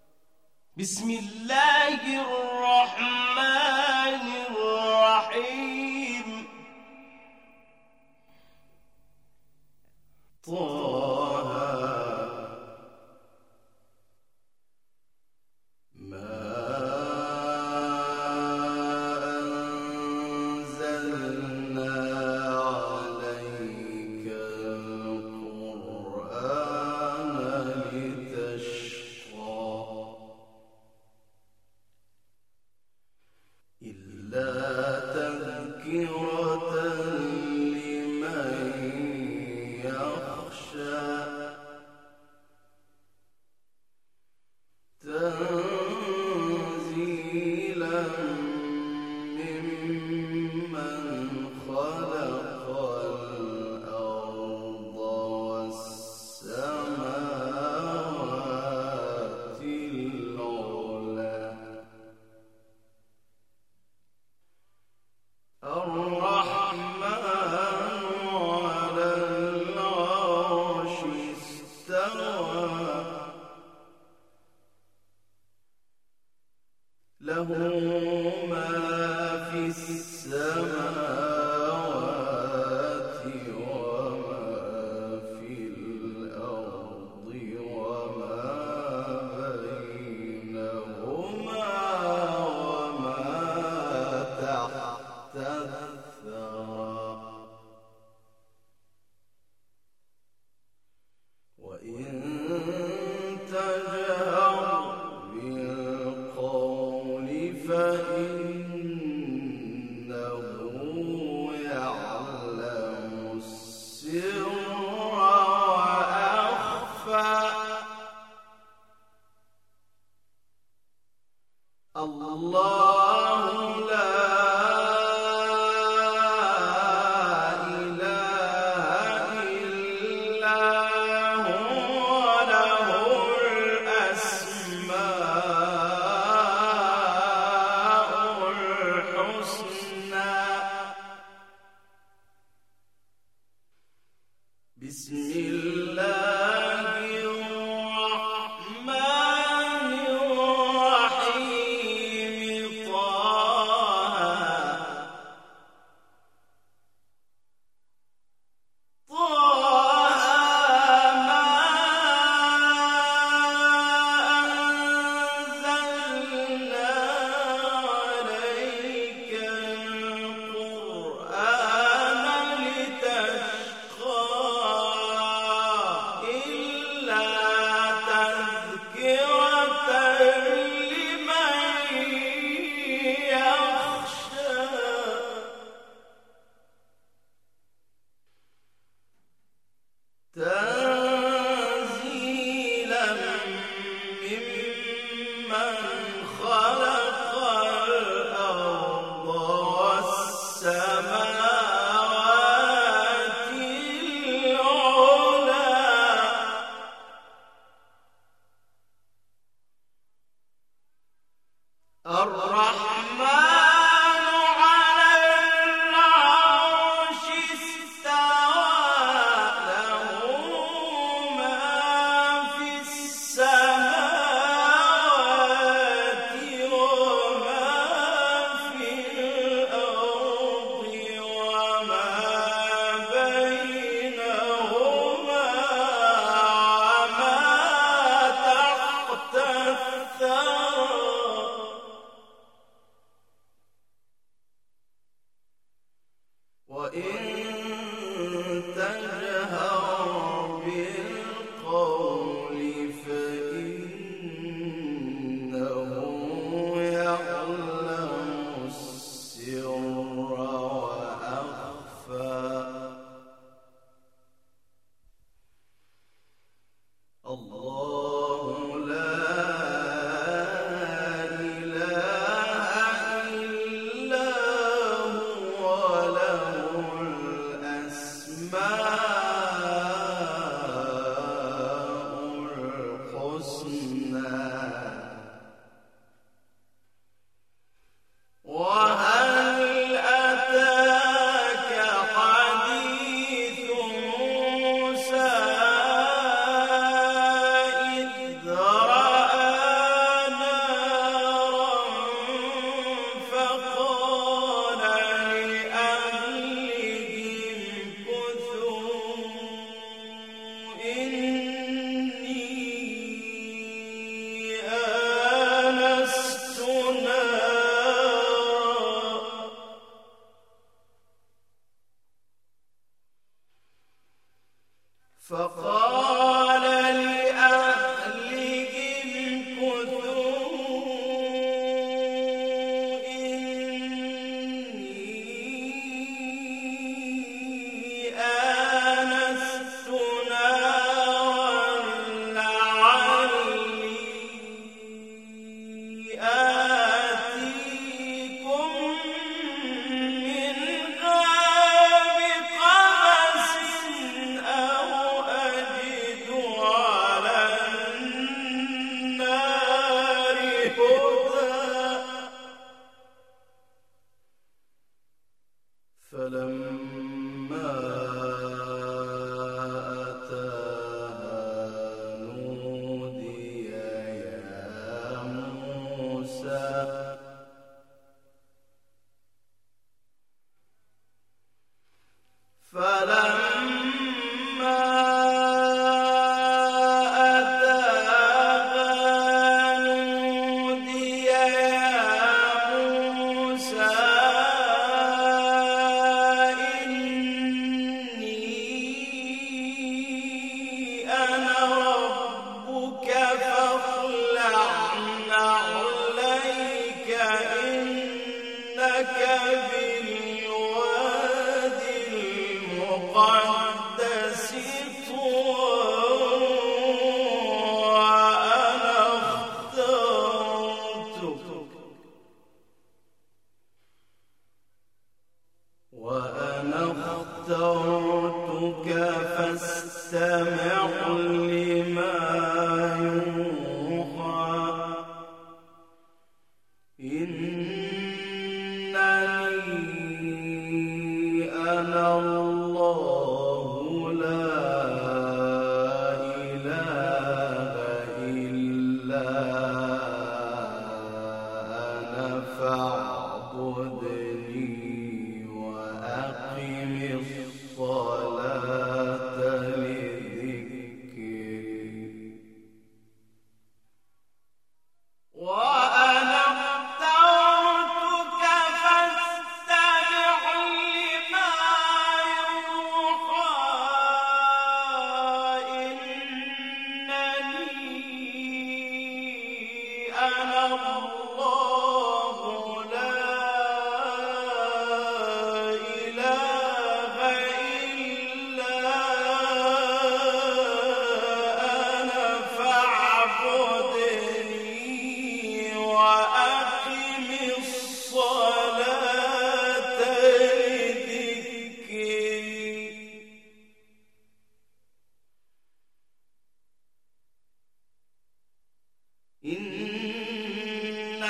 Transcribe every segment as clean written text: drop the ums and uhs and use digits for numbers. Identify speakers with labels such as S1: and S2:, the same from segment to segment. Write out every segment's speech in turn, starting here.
S1: بسم الله الرحمن الرحيم. طه ما أنزلنا عليك القرآن لتشقى إلا تذكرة لمن يخشى تنزيلا ممن خلق الأرض والسماوات العلى الرحمن على العرش استوى له ما في السماوات وما في الأرض وما بينهما وما تحت الثرى وإن تجهر بالقول فإنه يعلم السر وأخفى الله لا إله إلا هو له الأسماء الحسنى. بسم الله الرحمن الرحيم.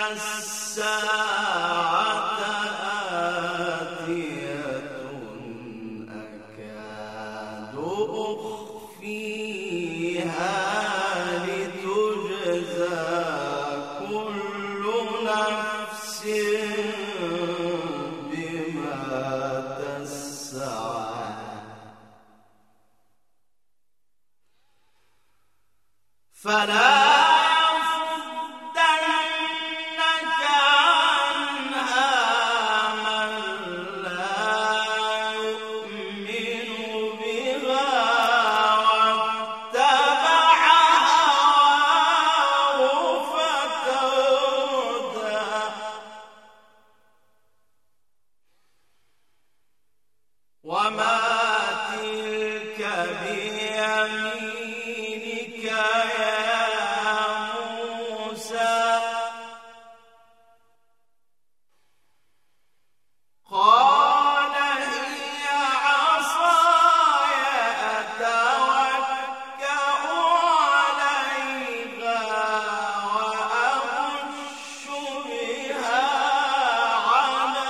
S1: الساعة آتية أكاد أخفيها لتجزى كل نفس بما تسعى فلا وما تلك بيمينك يا موسى قال هي عصاي أتوكأ عليها وأهش بها على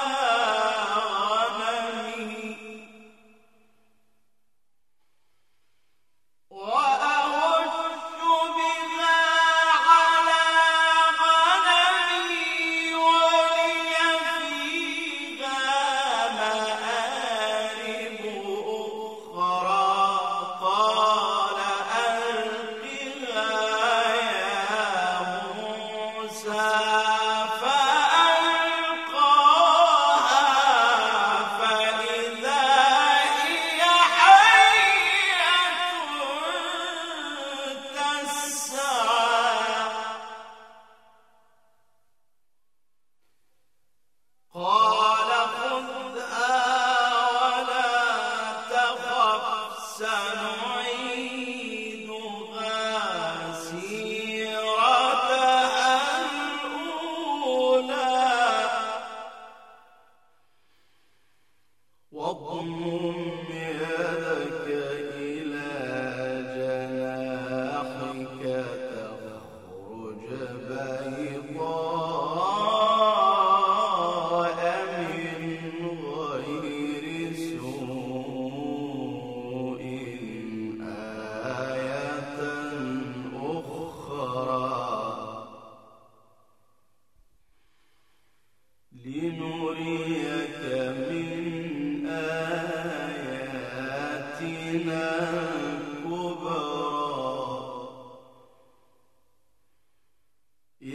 S1: قال خذها ولا تخف سنعيدها سيرتها الأولى واضمم يدك إلى جناحك تخرج بيضاء من غير سوء آية أخرى لنريك من آياتنا الكبرى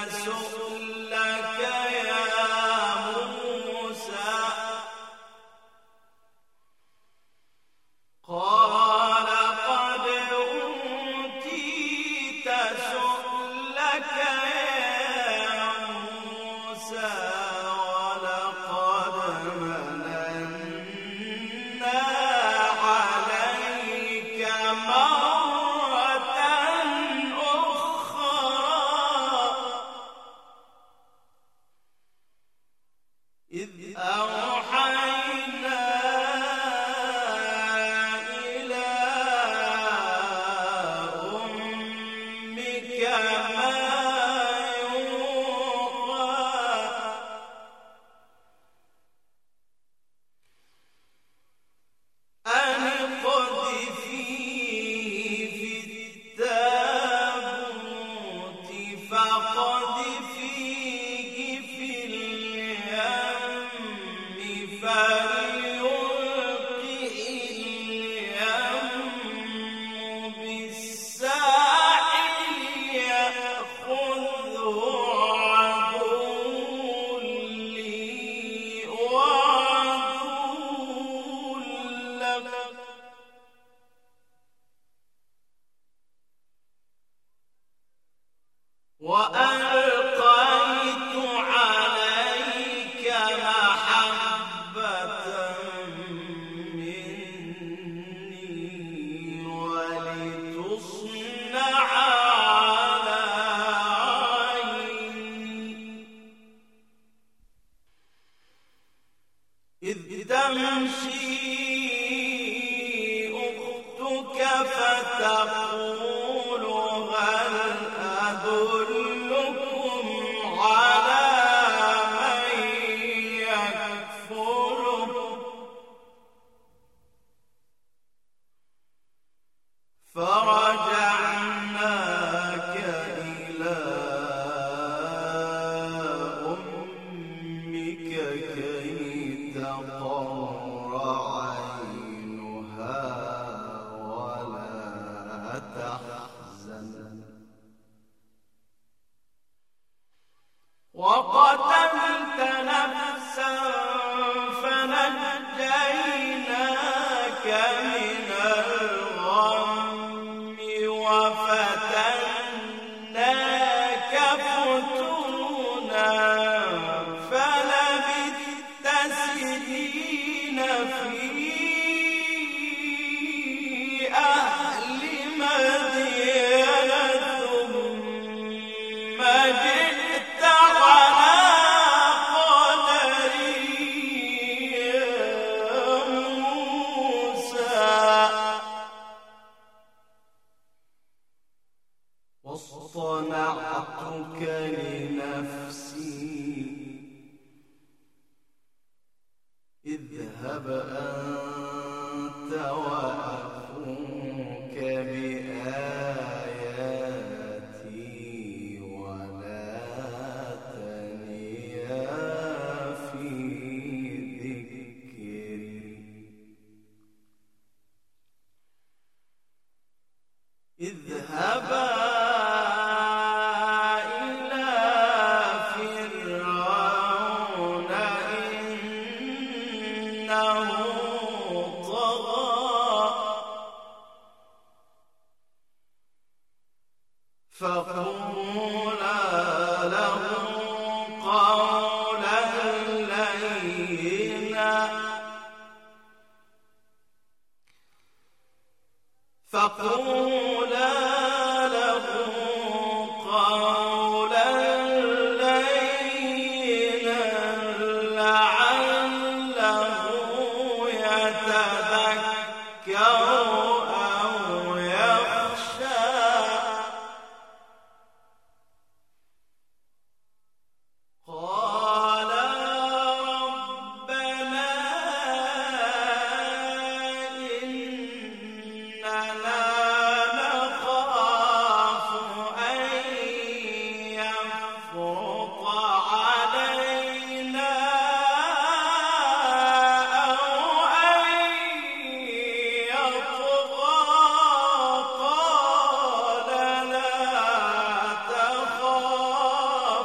S1: سؤلك يا موسى قال قد أوتيت سؤلك يا موسى ولقد مننا عليك مرة أخرى إذ أوحينا إلى أمك ما يوحى أن اقذفيه في التابوت فاقذفيه في اليم فليلقه اليم بالساحل يأخذه عدو لي وعدو له وألقيت عليك محبة مني ولتصنع على عيني إذ تمشي أختك فتقول هل أدلكم على من يكفره فرجعناك إلى أمك كي تقر عينها ولا تحزن وقتلت نفسا فنجيناك من الغم وفتناك فتونا فلبثت سنين في أهل مدين ثم جئت على قدري يا موسى واصطنعتك لنفسي اذهب أنت وأخوك بآياتي ولا تنيا في ذكري اذهبا إلى فرعون إنه طغى فقولا له قولا لينا فقولا له قولا لينا لعله يتذكر أو يخشى قال ربنا إننا نخاف أن يفرط علينا أو أن يطغى قال لا تخافا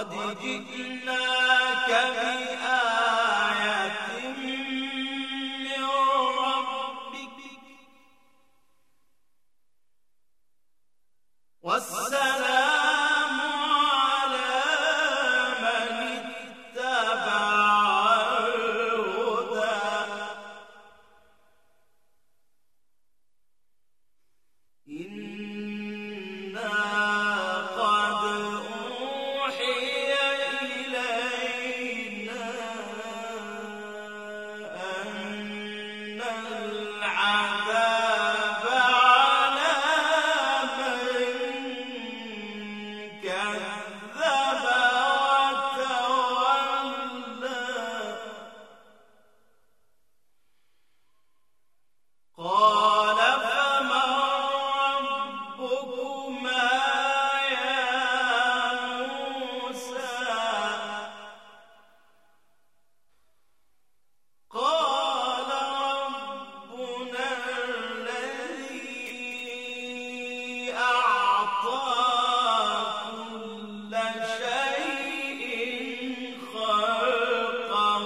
S1: قد جئناك بآية من ربك والسلام على من اتبع الهدى إنا قد أوحي إلينا أن العذاب على من كذب وتولى قال فمن ربكما يا موسى قال ربنا الذي أعطى كل شيء خلقه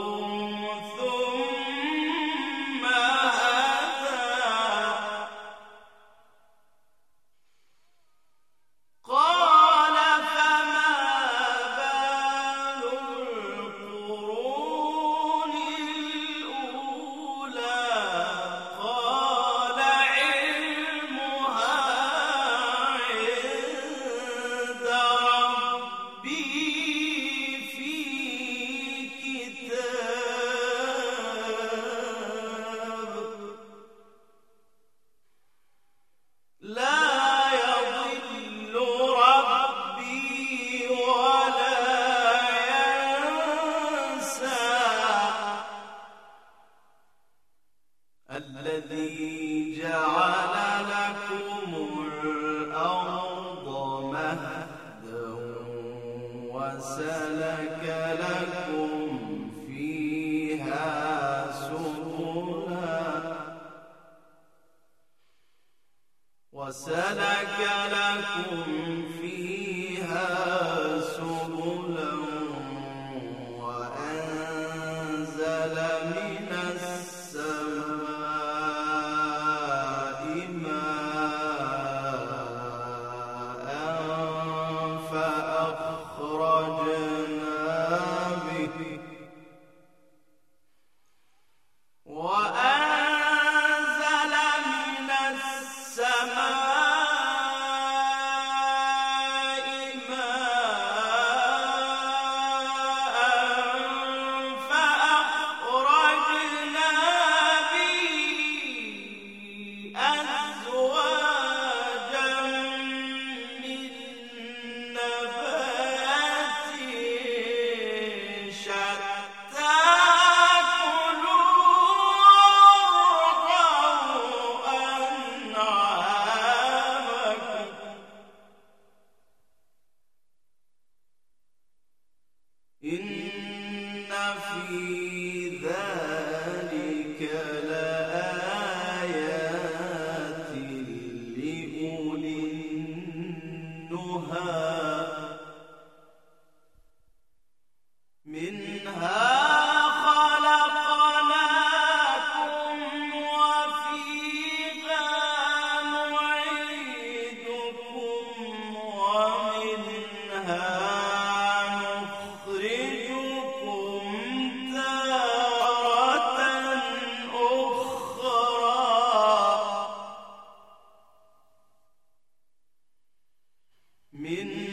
S1: ثم هدى قال فما بال القرون الأولى قال علمها عند ربي في كتاب لا يضل ربي ولا ينسى الذي جعل لكم الأرض مهدا وسلك لكم فيها سبلا وأنزل من السماء ماء فأخرجنا به وأنزل من السماء ماء فأخرجنا به أزواجا من نبات شتى إن في ذلك لآيات لأولي النهى منها خلقناكم وفيها نعيدكم ومنها نخرجكم تارة أخرى